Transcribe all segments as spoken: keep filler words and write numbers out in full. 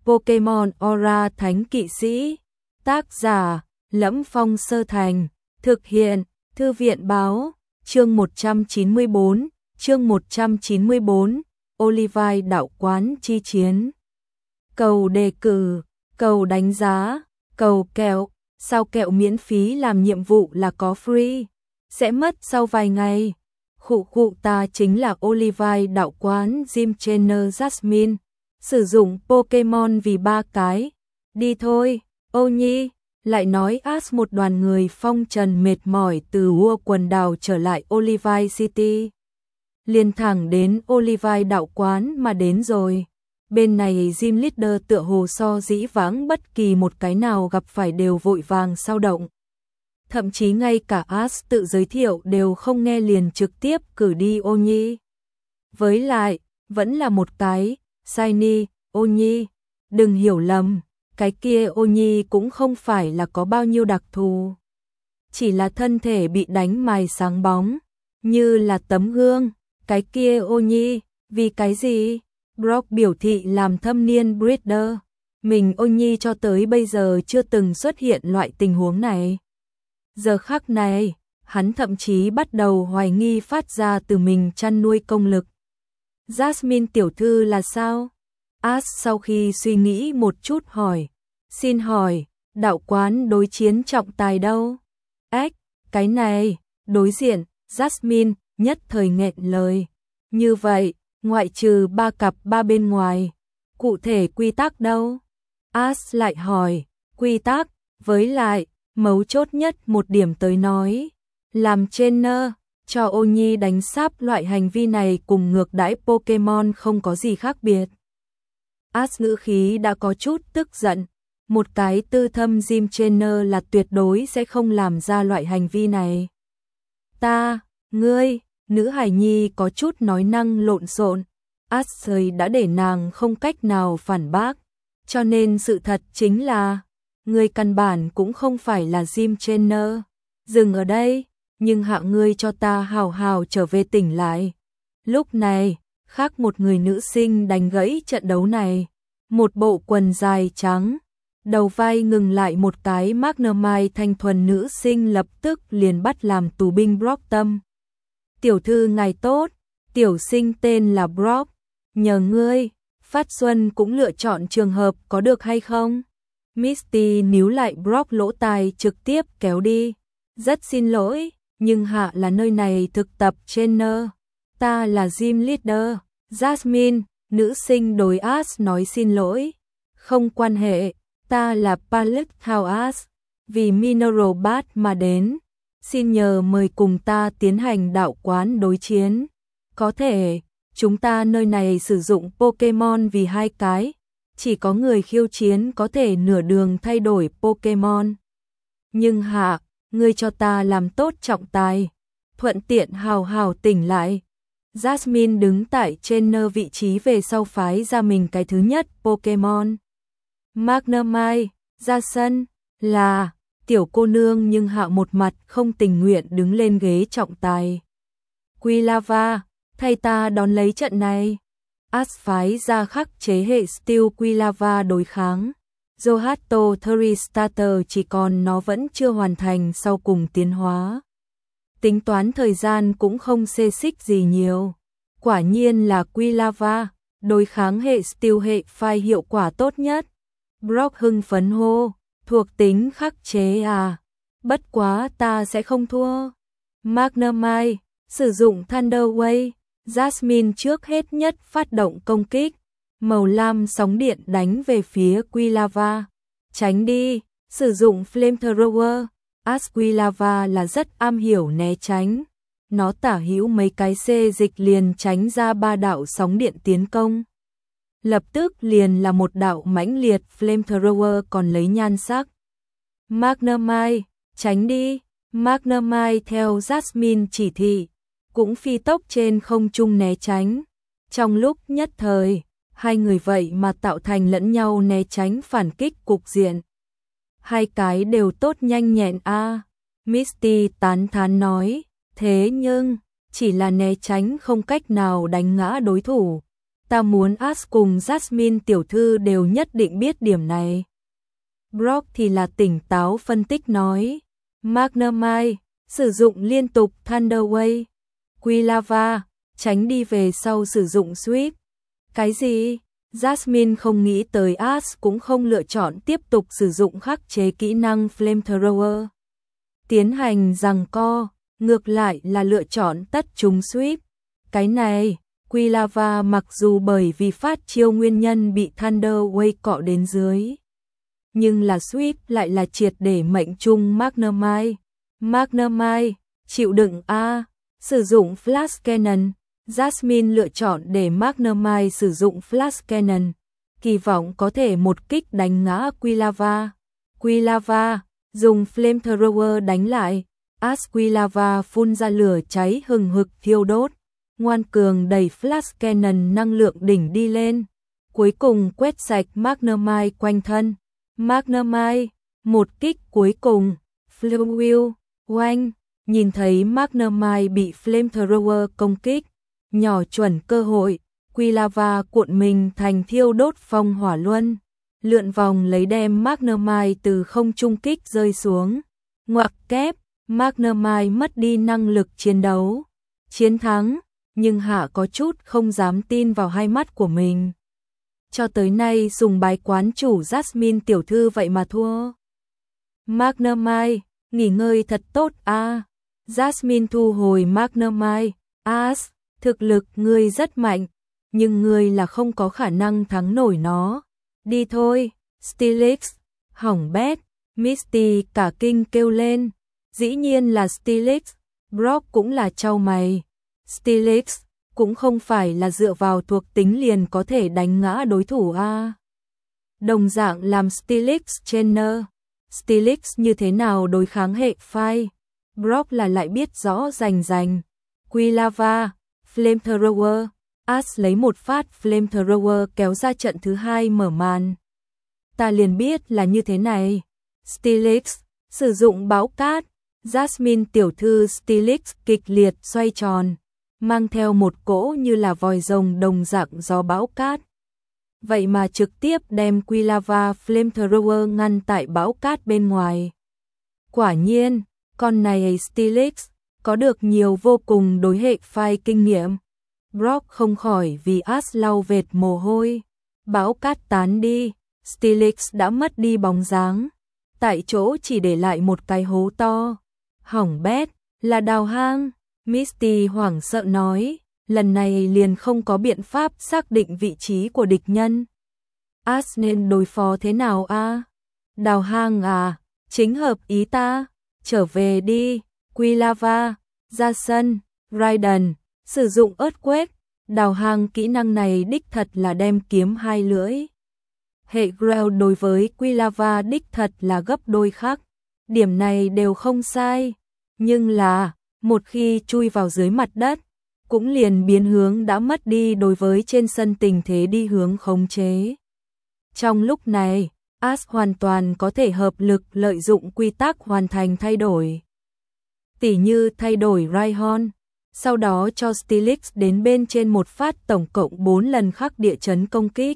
Pokemon Aura Thánh Kỵ Sĩ. Tác giả: Lẫm Phong Sơ Thành. Thực hiện: Thư viện báo. Chương một trăm chín mươi bốn, chương một trăm chín mươi bốn, Olivine đạo quán chi chiến. Cầu đề cử, cầu đánh giá, cầu kẹo, sao kẹo miễn phí làm nhiệm vụ là có free, sẽ mất sau vài ngày. Khụ khụ, ta chính là Olivine đạo quán Gym Trainer Jasmine, sử dụng Pokemon vì ba cái. Đi thôi, ô nhi. Lại nói Ash một đoàn người phong trần mệt mỏi từ World quần đảo trở lại Olivine City. Liền thẳng đến Olivine đạo quán mà đến rồi. Bên này gym leader tựa hồ so dĩ vãng bất kỳ một cái nào gặp phải đều vội vàng sao động. Thậm chí ngay cả Ash tự giới thiệu đều không nghe liền trực tiếp cử đi ô nhi. Với lại, vẫn là một cái, shiny, ô nhi. Đừng hiểu lầm. Cái kia ô nhi cũng không phải là có bao nhiêu đặc thù. Chỉ là thân thể bị đánh mài sáng bóng, như là tấm gương. Cái kia ô nhi, vì cái gì? Brock biểu thị làm thâm niên breeder. Mình ô nhi cho tới bây giờ chưa từng xuất hiện loại tình huống này. Giờ khắc này, hắn thậm chí bắt đầu hoài nghi phát ra từ mình chăn nuôi công lực. Jasmine tiểu thư là sao? Ash sau khi suy nghĩ một chút hỏi. Xin hỏi, đạo quán đối chiến trọng tài đâu? Ếch, cái này, đối diện, Jasmine nhất thời nghẹn lời. Như vậy, ngoại trừ ba cặp ba bên ngoài, cụ thể quy tắc đâu? Ash lại hỏi, quy tắc, với lại, mấu chốt nhất một điểm tới nói. Làm trainer, cho ô nhi đánh sáp loại hành vi này cùng ngược đãi Pokemon không có gì khác biệt. Ash ngữ khí đã có chút tức giận. Một cái tư thâm gym trainer là tuyệt đối sẽ không làm ra loại hành vi này. Ta, ngươi, nữ hài nhi có chút nói năng lộn xộn. Ashley đã để nàng không cách nào phản bác. Cho nên sự thật chính là, ngươi căn bản cũng không phải là gym trainer. Dừng ở đây, nhưng hạ ngươi cho ta hào hào trở về tỉnh lại. Lúc này, khác một người nữ sinh đánh gãy trận đấu này. Một bộ quần dài trắng. Đầu vai ngừng lại một cái Magnemite thanh thuần nữ sinh lập tức liền bắt làm tù binh Brock Tâm. Tiểu thư ngài tốt, tiểu sinh tên là Brock, nhờ ngươi, Phát Xuân cũng lựa chọn trường hợp có được hay không? Misty níu lại Brock lỗ tai trực tiếp kéo đi. Rất xin lỗi, nhưng hạ là nơi này thực tập trainer, ta là gym leader. Jasmine, nữ sinh đối Ash nói xin lỗi. Không quan hệ. Ta là Pallet House, vì Mineral Bat mà đến. Xin nhờ mời cùng ta tiến hành đạo quán đối chiến. Có thể, chúng ta nơi này sử dụng Pokemon vì hai cái. Chỉ có người khiêu chiến có thể nửa đường thay đổi Pokemon. Nhưng hạ, ngươi cho ta làm tốt trọng tài. Thuận tiện hào hào tỉnh lại. Jasmine đứng tại trainer vị trí về sau phái ra mình cái thứ nhất Pokemon. Magnemite, ra sân, là, tiểu cô nương nhưng hạ một mặt không tình nguyện đứng lên ghế trọng tài. Quilava, thay ta đón lấy trận này. Ash phái ra khắc chế hệ Steel Quilava đối kháng. Zohato Thirty Starter chỉ còn nó vẫn chưa hoàn thành sau cùng tiến hóa. Tính toán thời gian cũng không xê xích gì nhiều. Quả nhiên là Quilava, đối kháng hệ Steel hệ phai hiệu quả tốt nhất. Brock hưng phấn hô, thuộc tính khắc chế à, bất quá ta sẽ không thua. Magnemite, sử dụng Thunder Wave, Jasmine trước hết nhất phát động công kích, màu lam sóng điện đánh về phía Quilava. Tránh đi, sử dụng Flamethrower, Ash Quilava là rất am hiểu né tránh. Nó tả hữu mấy cái xê dịch liền tránh ra ba đạo sóng điện tiến công. Lập tức liền là một đạo mãnh liệt Flamethrower còn lấy nhan sắc. Magnemite, tránh đi. Magnemite theo Jasmine chỉ thị, cũng phi tốc trên không trung né tránh. Trong lúc nhất thời, hai người vậy mà tạo thành lẫn nhau né tránh phản kích cục diện. Hai cái đều tốt nhanh nhẹn a. À. Misty tán thán nói, thế nhưng, chỉ là né tránh không cách nào đánh ngã đối thủ. Ta muốn Ash cùng Jasmine tiểu thư đều nhất định biết điểm này. Brock thì là tỉnh táo phân tích nói. Magnemite, sử dụng liên tục Thunder Wave. Quilava, tránh đi về sau sử dụng Sweep. Cái gì? Jasmine không nghĩ tới Ash cũng không lựa chọn tiếp tục sử dụng khắc chế kỹ năng Flamethrower. Tiến hành giằng co, ngược lại là lựa chọn tất trúng Sweep. Cái này, Quilava mặc dù bởi vì phát chiêu nguyên nhân bị Thunder Wave cọ đến dưới. Nhưng là Sweep lại là triệt để mệnh trung Magnemite. Magnemite, chịu đựng A, sử dụng Flash Cannon. Jasmine lựa chọn để Magnemite sử dụng Flash Cannon, kỳ vọng có thể một kích đánh ngã Quilava. Quilava, dùng Flamethrower đánh lại, Ash Quilava phun ra lửa cháy hừng hực thiêu đốt, ngoan cường đẩy Flash Cannon năng lượng đỉnh đi lên, cuối cùng quét sạch Magnemite quanh thân. Magnemite, một kích cuối cùng, Flywheel, oanh, nhìn thấy Magnemite bị Flamethrower công kích, nhỏ chuẩn cơ hội, Quilava cuộn mình thành thiêu đốt phong hỏa luân, lượn vòng lấy đem Magnemite từ không trung kích rơi xuống, ngoặc kép, Magnemite mất đi năng lực chiến đấu, chiến thắng, nhưng Hạ có chút không dám tin vào hai mắt của mình. Cho tới nay sùng bái quán chủ Jasmine tiểu thư vậy mà thua. Magnemite, nghỉ ngơi thật tốt a. À. Jasmine thu hồi Magnemite, Ash, thực lực ngươi rất mạnh, nhưng ngươi là không có khả năng thắng nổi nó. Đi thôi, Steelix, hỏng bét, Misty cả kinh kêu lên. Dĩ nhiên là Steelix, Brock cũng là chau mày. Steelix cũng không phải là dựa vào thuộc tính liền có thể đánh ngã đối thủ a. À. Đồng dạng làm Steelix trainer, Steelix như thế nào đối kháng hệ phai, Brock là lại biết rõ rành rành. Quilava, Flamethrower, Ash lấy một phát Flamethrower kéo ra trận thứ hai mở màn. Ta liền biết là như thế này. Steelix, sử dụng bão cát, Jasmine tiểu thư Steelix kịch liệt xoay tròn, mang theo một cỗ như là vòi rồng đồng dạng gió bão cát. Vậy mà trực tiếp đem Quilava Flamethrower ngăn tại bão cát bên ngoài. Quả nhiên, con này Steelix có được nhiều vô cùng đối hệ phai kinh nghiệm. Brock không khỏi vì Ash lau vệt mồ hôi. Bão cát tán đi, Steelix đã mất đi bóng dáng, tại chỗ chỉ để lại một cái hố to. Hỏng bét, là đào hang. Misty hoảng sợ nói, lần này liền không có biện pháp xác định vị trí của địch nhân. Ash nên đối phó thế nào a? À? Đào hang à, chính hợp ý ta. Trở về đi, Quilava, ra sân, Raiden, sử dụng Earthquake, đào hang kỹ năng này đích thật là đem kiếm hai lưỡi. Hệ Ground đối với Quilava đích thật là gấp đôi khác, điểm này đều không sai, nhưng là, một khi chui vào dưới mặt đất, cũng liền biến hướng đã mất đi đối với trên sân tình thế đi hướng khống chế. Trong lúc này, Ash hoàn toàn có thể hợp lực lợi dụng quy tắc hoàn thành thay đổi. Tỉ như thay đổi Rhyhorn, sau đó cho Steelix đến bên trên một phát tổng cộng bốn lần khắc địa chấn công kích.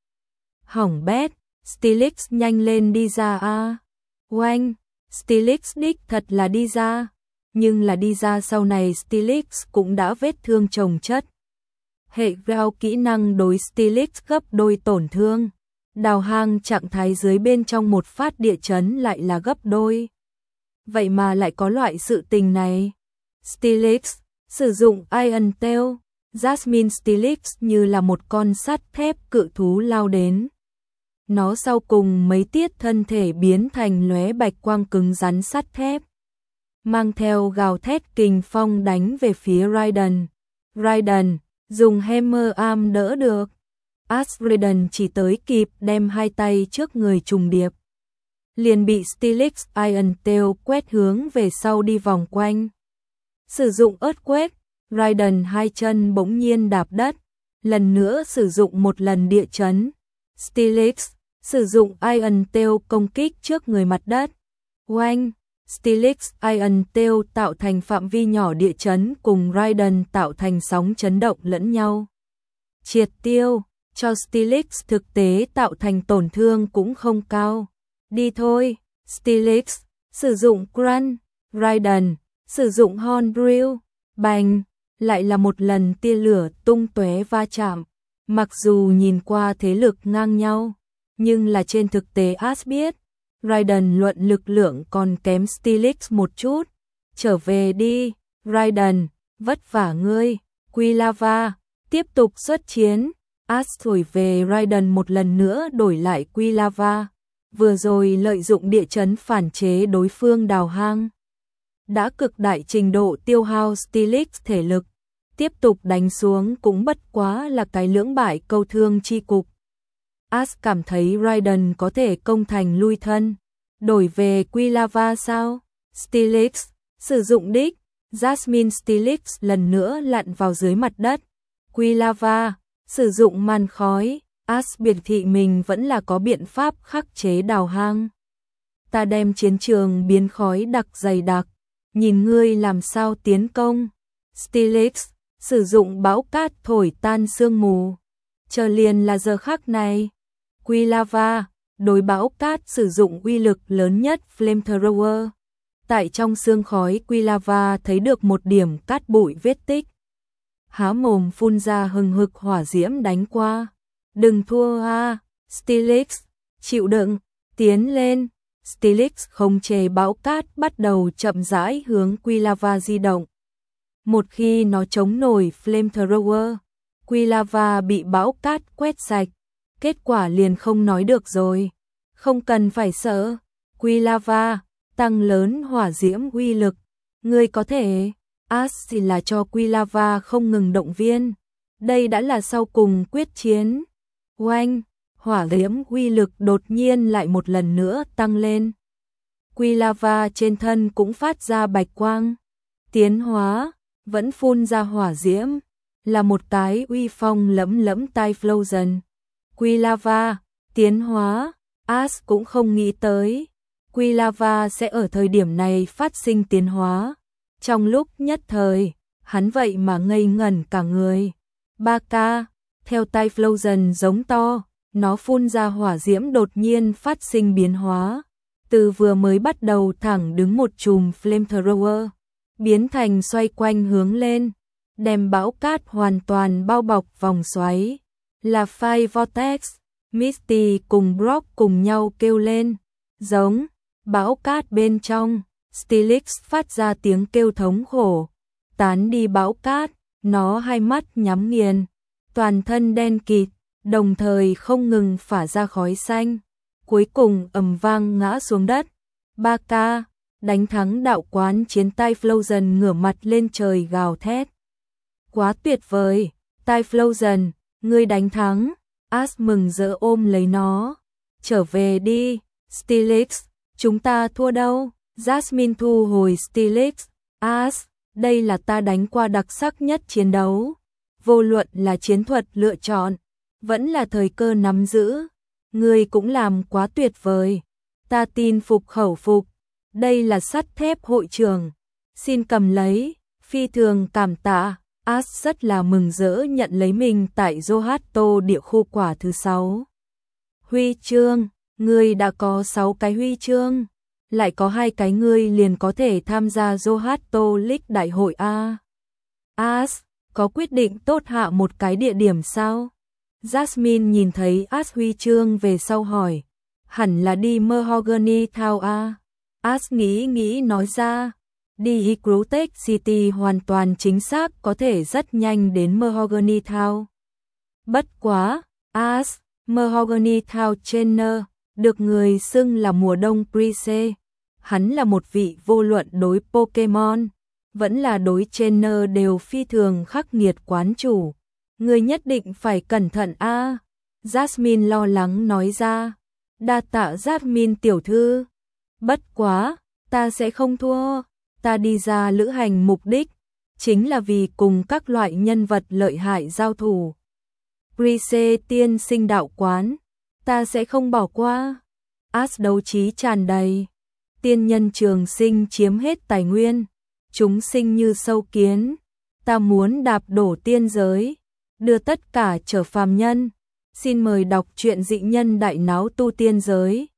Hỏng bét, Steelix nhanh lên đi ra a. Oanh, Steelix đích thật là đi ra, nhưng là đi ra sau này Steelix cũng đã vết thương chồng chất. Hệ Ground kỹ năng đối Steelix gấp đôi tổn thương. Đào hang trạng thái dưới bên trong một phát địa chấn lại là gấp đôi. Vậy mà lại có loại sự tình này. Steelix, sử dụng Iron Tail, Jasmine Steelix như là một con sắt thép cự thú lao đến. Nó sau cùng mấy tiết thân thể biến thành lóe bạch quang cứng rắn sắt thép. Mang theo gào thét kình phong đánh về phía Raiden. Raiden, dùng Hammer Arm đỡ được. Ash Raiden chỉ tới kịp đem hai tay trước người trùng điệp. Liền bị Steelix Iron Tail quét hướng về sau đi vòng quanh. Sử dụng Earthquake, Raiden hai chân bỗng nhiên đạp đất. Lần nữa sử dụng một lần địa chấn. Steelix, sử dụng Iron Tail công kích trước người mặt đất. Oanh, Steelix Iron Tail tạo thành phạm vi nhỏ địa chấn cùng Raiden tạo thành sóng chấn động lẫn nhau. triệt tiêu, cho Steelix thực tế tạo thành tổn thương cũng không cao. Đi thôi, Steelix, sử dụng Crunch, Raiden, sử dụng Hornbill, bành, lại là một lần tia lửa tung tóe va chạm. Mặc dù nhìn qua thế lực ngang nhau, nhưng là trên thực tế Ash biết, Raiden luận lực lượng còn kém Steelix một chút. Trở về đi, Raiden, vất vả ngươi. Quilava tiếp tục xuất chiến. Ash thổi về Raiden một lần nữa đổi lại Quilava. Vừa rồi lợi dụng địa chấn phản chế đối phương đào hang, đã cực đại trình độ tiêu hao Steelix thể lực. Tiếp tục đánh xuống cũng bất quá là cái lưỡng bại câu thương chi cục. Ash cảm thấy Raiden có thể công thành lui thân. Đổi về Quilava sao? Steelix, sử dụng đích. Jasmine Steelix lần nữa lặn vào dưới mặt đất. Quilava, sử dụng màn khói. Ash biệt thị mình vẫn là có biện pháp khắc chế đào hang. Ta đem chiến trường biến khói đặc dày đặc. Nhìn ngươi làm sao tiến công. Steelix, sử dụng bão cát thổi tan sương mù. Chờ liền là giờ khắc này. Quilava, đối bão cát sử dụng uy lực lớn nhất Flamethrower. Tại trong sương khói Quilava thấy được một điểm cát bụi vết tích. Há mồm phun ra hừng hực hỏa diễm đánh qua. Đừng thua a, Steelix, chịu đựng, tiến lên. Steelix khống chế bão cát bắt đầu chậm rãi hướng Quilava di động. Một khi nó chống nổi Flamethrower, Quilava bị bão cát quét sạch. Kết quả liền không nói được rồi. Không cần phải sợ. Quilava, tăng lớn hỏa diễm uy lực. Ngươi có thể. Ash thì là cho Quilava không ngừng động viên. Đây đã là sau cùng quyết chiến. Oanh, hỏa diễm uy lực đột nhiên lại một lần nữa tăng lên. Quilava trên thân cũng phát ra bạch quang. Tiến hóa, vẫn phun ra hỏa diễm. Là một cái uy phong lẫm lẫm Typhlosion. Quilava, tiến hóa, Ash cũng không nghĩ tới. Quilava sẽ ở thời điểm này phát sinh tiến hóa. Trong lúc nhất thời, hắn vậy mà ngây ngẩn cả người. ba ca, theo Typhlosion giống to, nó phun ra hỏa diễm đột nhiên phát sinh biến hóa. Từ vừa mới bắt đầu thẳng đứng một chùm Flamethrower, biến thành xoay quanh hướng lên, đem bão cát hoàn toàn bao bọc vòng xoáy. Là Fire Vortex, Misty cùng Brock cùng nhau kêu lên. Giống, bão cát bên trong, Steelix phát ra tiếng kêu thống khổ. Tán đi bão cát, nó hai mắt nhắm nghiền, toàn thân đen kịt, đồng thời không ngừng phả ra khói xanh. Cuối cùng ầm vang ngã xuống đất. ba ca, đánh thắng đạo quán chiến Typhlosion ngửa mặt lên trời gào thét. Quá tuyệt vời, Typhlosion, ngươi đánh thắng. Ash mừng rỡ ôm lấy nó. Trở về đi, Steelix, chúng ta thua đâu. Jasmine thu hồi Steelix. Ash, đây là ta đánh qua đặc sắc nhất chiến đấu. Vô luận là chiến thuật lựa chọn, vẫn là thời cơ nắm giữ. Ngươi cũng làm quá tuyệt vời. Ta tin phục khẩu phục. Đây là sắt thép hội trường. Xin cầm lấy, phi thường cảm tạ. Ash rất là mừng rỡ nhận lấy mình tại Zohato địa khu quả thứ sáu. Huy chương, ngươi đã có sáu cái huy chương, lại có hai cái ngươi liền có thể tham gia Zohato League đại hội a. Ash, có quyết định tốt hạ một cái địa điểm sao? Jasmine nhìn thấy Ash huy chương về sau hỏi, hẳn là đi Mahogany Town a. Ash nghĩ nghĩ nói ra, đi Hygrotech City hoàn toàn chính xác có thể rất nhanh đến Mahogany Town. Bất quá, Ash, Mahogany Town Trainer, được người xưng là mùa đông Prise. Hắn là một vị vô luận đối Pokemon, vẫn là đối trainer đều phi thường khắc nghiệt quán chủ. Người nhất định phải cẩn thận a. À. Jasmine lo lắng nói ra. Đa tạ Jasmine tiểu thư. Bất quá, ta sẽ không thua. Ta đi ra lữ hành mục đích, chính là vì cùng các loại nhân vật lợi hại giao thủ. Prise tiên sinh đạo quán, ta sẽ không bỏ qua. Ash đấu trí tràn đầy. Tiên nhân trường sinh chiếm hết tài nguyên, chúng sinh như sâu kiến. Ta muốn đạp đổ tiên giới. đưa tất cả trở phàm nhân. Xin mời đọc truyện Dị nhân đại náo tu tiên giới.